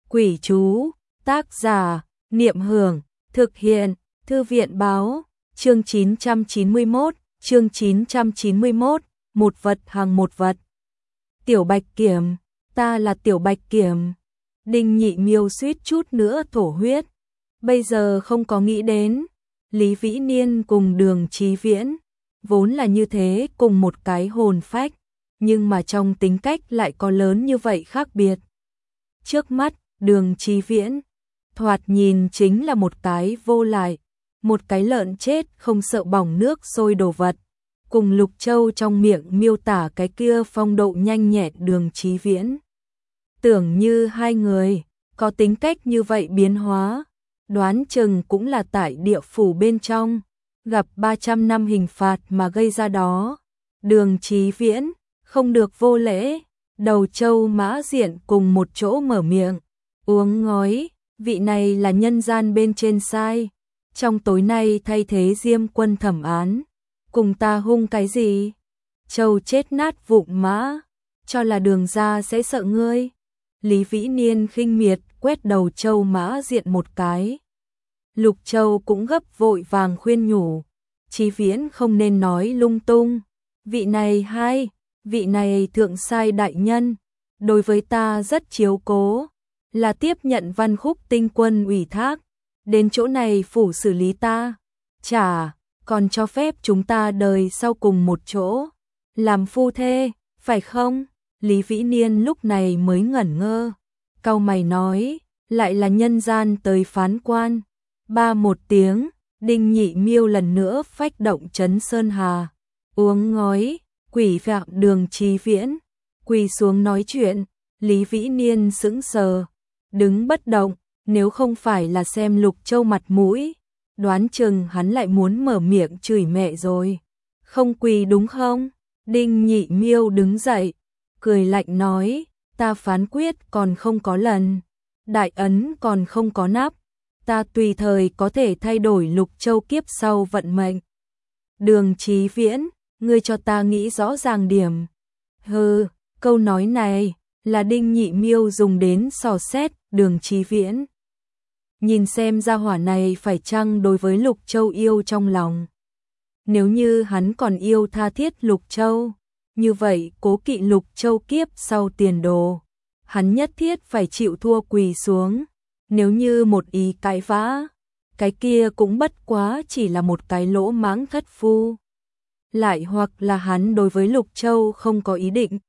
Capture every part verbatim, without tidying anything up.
Quỷ chú, tác giả, Niệm Hưởng, thực hiện, Thư viện báo, chương chín trăm chín mươi mốt, chương chín trăm chín mươi mốt, một vật hàng một vật. Tiểu Bạch Kiểm, ta là Tiểu Bạch Kiểm. Đinh Nhị Miêu suýt chút nữa thổ huyết. Bây giờ không có nghĩ đến, Lý Vĩ Niên cùng Đường Chí Viễn, vốn là như thế cùng một cái hồn phách, nhưng mà trong tính cách lại có lớn như vậy khác biệt. Trước mắt, Đường Chí Viễn, thoạt nhìn chính là một cái vô lại, một cái lợn chết không sợ bỏng nước sôi đồ vật. Cùng Lục Châu trong miệng miêu tả cái kia phong độ nhanh nhẹn Đường Chí Viễn. Tưởng như hai người có tính cách như vậy biến hóa, đoán chừng cũng là tại địa phủ bên trong, gặp ba trăm năm hình phạt mà gây ra đó. Đường Chí Viễn, không được vô lễ, Đầu Châu Mã Diện cùng một chỗ mở miệng, uống ngói, vị này là nhân gian bên trên sai, trong tối nay thay thế Diêm Quân thẩm án, cùng ta hung cái gì? Châu chết nát vụn mã, cho là Đường gia sẽ sợ ngươi. Lý Vĩ Niên khinh miệt quét Đầu Châu Mã Diện một cái. Lục Châu cũng gấp vội vàng khuyên nhủ, Chí Viễn không nên nói lung tung, vị này hai, vị này thượng sai đại nhân, đối với ta rất chiếu cố, là tiếp nhận Văn Khúc Tinh Quân ủy thác, đến chỗ này phủ xử lý ta, chả, còn cho phép chúng ta đời sau cùng một chỗ, làm phu thê, phải không? Lý Vĩ Niên lúc này mới ngẩn ngơ, cau mày nói, lại là nhân gian tới phán quan. Ba một tiếng, Đinh Nhị Miêu lần nữa phách động Trấn Sơn Hà, uống ngói, quỷ phạm Đường Chí Viễn, quỳ xuống nói chuyện. Lý Vĩ Niên sững sờ, đứng bất động, nếu không phải là xem Lục Châu mặt mũi, đoán chừng hắn lại muốn mở miệng chửi mẹ rồi. Không quỳ đúng không? Đinh Nhị Miêu đứng dậy, cười lạnh nói, ta phán quyết còn không có lần, đại ấn còn không có nắp, ta tùy thời có thể thay đổi Lục Châu kiếp sau vận mệnh. Đường Chí Viễn, ngươi cho ta nghĩ rõ ràng điểm. Hừ, câu nói này là Đinh Nhị Miêu dùng đến dò xét Đường Chí Viễn. Nhìn xem gia hỏa này phải chăng đối với Lục Châu yêu trong lòng. Nếu như hắn còn yêu tha thiết Lục Châu, như vậy cố kỵ Lục Châu kiếp sau tiền đồ, hắn nhất thiết phải chịu thua quỳ xuống. Nếu như một ý cãi vã, cái kia cũng bất quá chỉ là một cái lỗ mãng thất phu. Lại hoặc là hắn đối với Lục Châu không có ý định,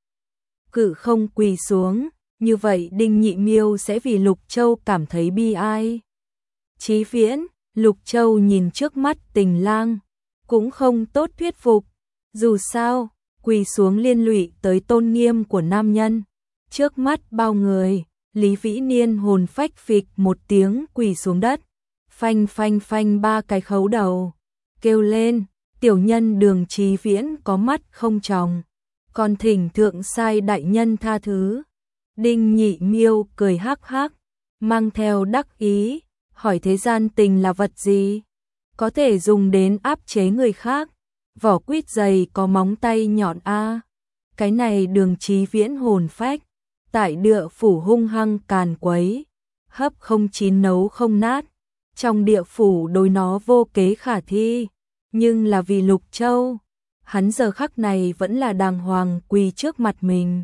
cự không quỳ xuống, như vậy Đinh Nhị Miêu sẽ vì Lục Châu cảm thấy bi ai. Chí Viễn, Lục Châu nhìn trước mắt tình lang, cũng không tốt thuyết phục, dù sao, quỳ xuống liên lụy tới tôn nghiêm của nam nhân. Trước mắt bao người, Lý Vĩ Niên hồn phách phịch một tiếng quỳ xuống đất, phanh phanh phanh ba cái khấu đầu, kêu lên, tiểu nhân Đường Chí Viễn có mắt không tròng, còn thỉnh thượng sai đại nhân tha thứ. Đinh Nhị Miêu cười hắc hắc, mang theo đắc ý, hỏi thế gian tình là vật gì? Có thể dùng đến áp chế người khác, vỏ quýt dày có móng tay nhọn a. Cái này Đường Chí Viễn hồn phách, tại địa phủ hung hăng càn quấy, hấp không chín nấu không nát, trong địa phủ đối nó vô kế khả thi, nhưng là vì Lục Châu, hắn giờ khắc này vẫn là đàng hoàng quỳ trước mặt mình.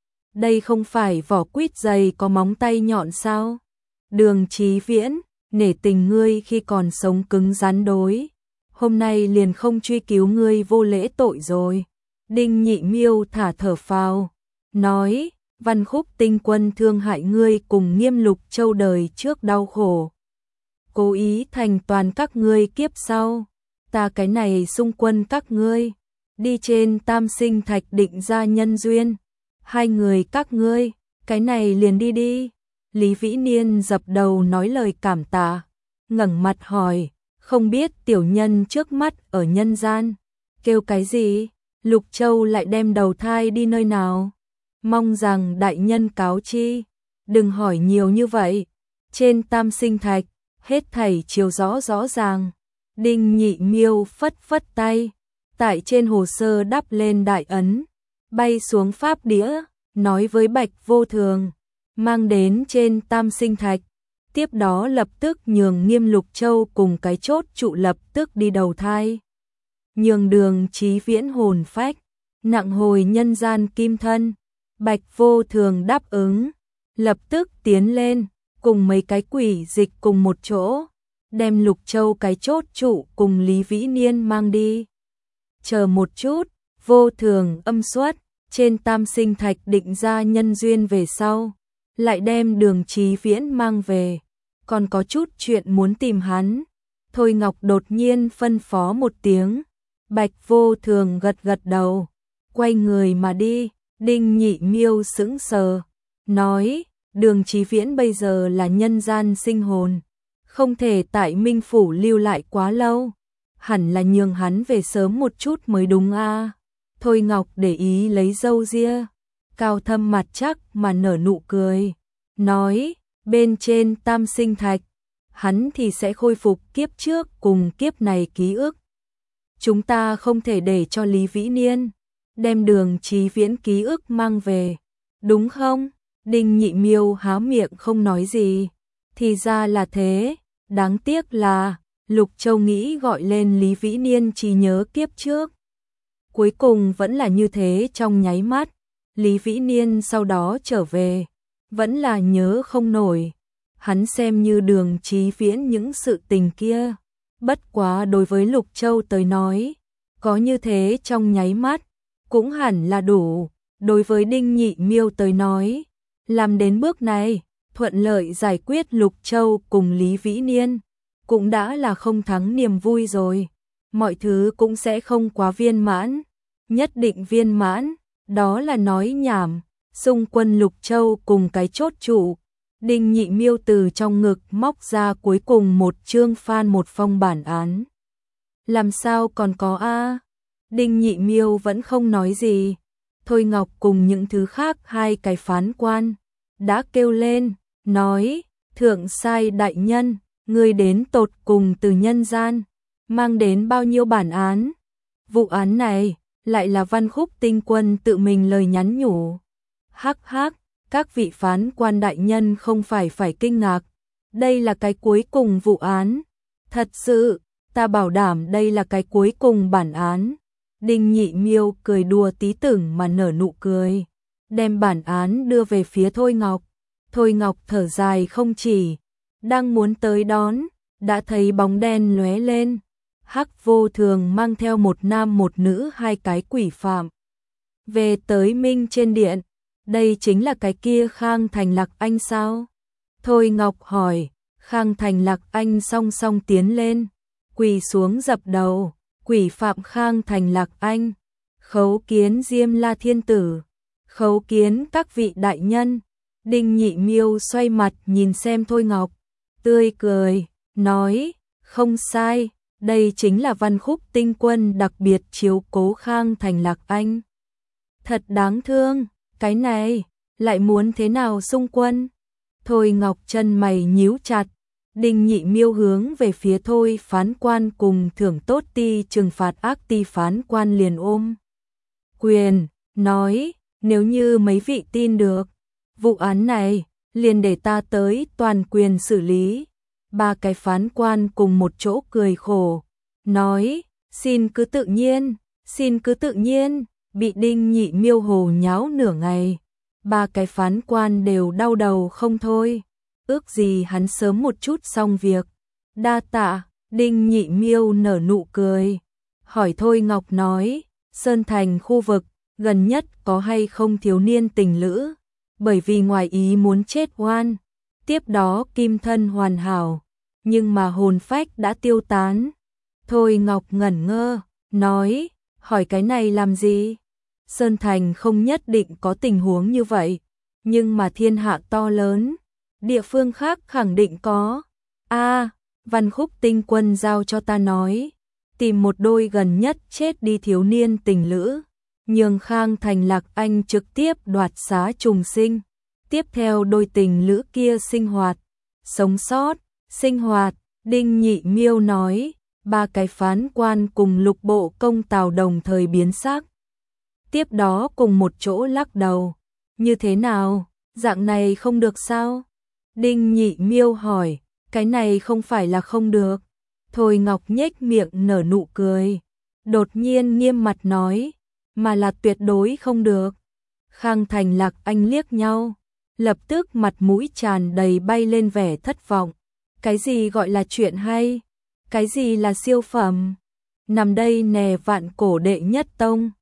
Đây không phải vỏ quýt dày có móng tay nhọn sao? Đường Chí Viễn, nể tình ngươi khi còn sống cứng rắn đối, hôm nay liền không truy cứu ngươi vô lễ tội rồi. Đinh Nhị Miêu thả thở phào, nói, Văn Khúc Tinh Quân thương hại ngươi cùng Nghiêm Lục Châu đời trước đau khổ, cố ý thành toàn các ngươi kiếp sau, ta cái này xung quân các ngươi, đi trên tam sinh thạch định ra nhân duyên, hai người các ngươi, cái này liền đi đi. Lý Vĩ Niên dập đầu nói lời cảm tạ, ngẩng mặt hỏi, không biết tiểu nhân trước mắt ở nhân gian, kêu cái gì? Lục Châu lại đem đầu thai đi nơi nào? Mong rằng đại nhân cáo chi, đừng hỏi nhiều như vậy. Trên tam sinh thạch, hết thảy chiếu rõ rõ ràng. Đinh Nhị Miêu phất phất tay, tại trên hồ sơ đắp lên đại ấn, bay xuống pháp đĩa, nói với Bạch Vô Thường, mang đến trên Tam Sinh Thạch, tiếp đó lập tức nhường Nghiêm Lục Châu cùng cái chốt trụ lập tức đi đầu thai. Nhường Đường Chí Viễn hồn phách, nặng hồi nhân gian kim thân, Bạch Vô Thường đáp ứng, lập tức tiến lên, cùng mấy cái quỷ dịch cùng một chỗ, đem Lục Châu cái chốt trụ cùng Lý Vĩ Niên mang đi. Chờ một chút, Vô Thường âm xuất, trên Tam Sinh Thạch định ra nhân duyên về sau, lại đem Đường Chí Viễn mang về, còn có chút chuyện muốn tìm hắn. Thôi Ngọc đột nhiên phân phó một tiếng, Bạch Vô Thường gật gật đầu, quay người mà đi. Đinh Nhị Miêu sững sờ, nói, Đường Chí Viễn bây giờ là nhân gian sinh hồn, không thể tại Minh Phủ lưu lại quá lâu, hẳn là nhường hắn về sớm một chút mới đúng a. À. Thôi Ngọc để ý lấy râu ria, cao thâm mặt chắc mà nở nụ cười, nói, bên trên Tam Sinh Thạch, hắn thì sẽ khôi phục kiếp trước cùng kiếp này ký ức. Chúng ta không thể để cho Lý Vĩ Niên đem Đường Chí Viễn ký ức mang về, đúng không? Đinh Nhị Miêu há miệng không nói gì, thì ra là thế, đáng tiếc là Lục Châu nghĩ gọi lên Lý Vĩ Niên trí nhớ kiếp trước. Cuối cùng vẫn là như thế, trong nháy mắt, Lý Vĩ Niên sau đó trở về, vẫn là nhớ không nổi, hắn xem như Đường Chí Viễn những sự tình kia, bất quá đối với Lục Châu tới nói, có như thế trong nháy mắt, cũng hẳn là đủ. Đối với Đinh Nhị Miêu tới nói, làm đến bước này, thuận lợi giải quyết Lục Châu cùng Lý Vĩ Niên, cũng đã là không thắng niềm vui rồi. Mọi thứ cũng sẽ không quá viên mãn, nhất định viên mãn, đó là nói nhảm. Xung quân Lục Châu cùng cái chốt trụ, Đinh Nhị Miêu từ trong ngực móc ra cuối cùng một chương phan một phong bản án. Làm sao còn có a? Đinh Nhị Miêu vẫn không nói gì. Thôi Ngọc cùng những thứ khác hai cái phán quan đã kêu lên, nói, thượng sai đại nhân, người đến tột cùng từ nhân gian, mang đến bao nhiêu bản án? Vụ án này, lại là Văn Khúc Tinh Quân tự mình lời nhắn nhủ. Hắc hắc, các vị phán quan đại nhân không phải phải kinh ngạc, đây là cái cuối cùng vụ án. Thật sự, ta bảo đảm đây là cái cuối cùng bản án. Đinh Nhị Miêu cười đùa tí tưởng mà nở nụ cười, đem bản án đưa về phía Thôi Ngọc. Thôi Ngọc thở dài không chỉ, đang muốn tới đón, đã thấy bóng đen lóe lên. Hắc Vô Thường mang theo một nam một nữ hai cái quỷ phạm về tới Minh trên điện. Đây chính là cái kia Khang Thành Lạc Anh sao? Thôi Ngọc hỏi. Khang Thành Lạc Anh song song tiến lên, quỳ xuống dập đầu. Quỷ phạm Khang Thành Lạc Anh, khấu kiến Diêm La Thiên Tử, khấu kiến các vị đại nhân. Đinh Nhị Miêu xoay mặt nhìn xem Thôi Ngọc, tươi cười, nói, không sai, đây chính là Văn Khúc Tinh Quân đặc biệt chiếu cố Khang Thành Lạc Anh. Thật đáng thương, cái này, lại muốn thế nào xung quân? Thôi Ngọc chân mày nhíu chặt. Đinh Nhị Miêu hướng về phía Thôi phán quan cùng thưởng tốt ti trừng phạt ác ti phán quan liền ôm quyền, nói, nếu như mấy vị tin được, vụ án này, liền để ta tới toàn quyền xử lý. Ba cái phán quan cùng một chỗ cười khổ, nói, xin cứ tự nhiên, xin cứ tự nhiên. Bị Đinh Nhị Miêu hồ nháo nửa ngày, ba cái phán quan đều đau đầu không thôi. Ước gì hắn sớm một chút xong việc. Đa tạ. Đinh Nhị Miêu nở nụ cười, hỏi Thôi Ngọc nói, Sơn Thành khu vực gần nhất có hay không thiếu niên tình lữ, bởi vì ngoài ý muốn chết oan, tiếp đó kim thân hoàn hảo, nhưng mà hồn phách đã tiêu tán. Thôi Ngọc ngẩn ngơ, nói, hỏi cái này làm gì? Sơn Thành không nhất định có tình huống như vậy, nhưng mà thiên hạ to lớn, địa phương khác khẳng định có. A, à, Văn Khúc Tinh Quân giao cho ta nói, tìm một đôi gần nhất chết đi thiếu niên tình lữ, nhường Khang Thành Lạc Anh trực tiếp đoạt xá trùng sinh, tiếp theo đôi tình lữ kia sinh hoạt, sống sót, sinh hoạt. Đinh Nhị Miêu nói, ba cái phán quan cùng Lục Bộ Công Tào đồng thời biến sắc, tiếp đó cùng một chỗ lắc đầu, như thế nào? Dạng này không được sao? Đinh Nhị Miêu hỏi, cái này không phải là không được. Thôi Ngọc nhếch miệng nở nụ cười, đột nhiên nghiêm mặt nói, mà là tuyệt đối không được. Khang Thành Lạc Anh liếc nhau, lập tức mặt mũi tràn đầy bay lên vẻ thất vọng. Cái gì gọi là chuyện hay? Cái gì là siêu phẩm? Nằm đây nè vạn cổ đệ nhất tông.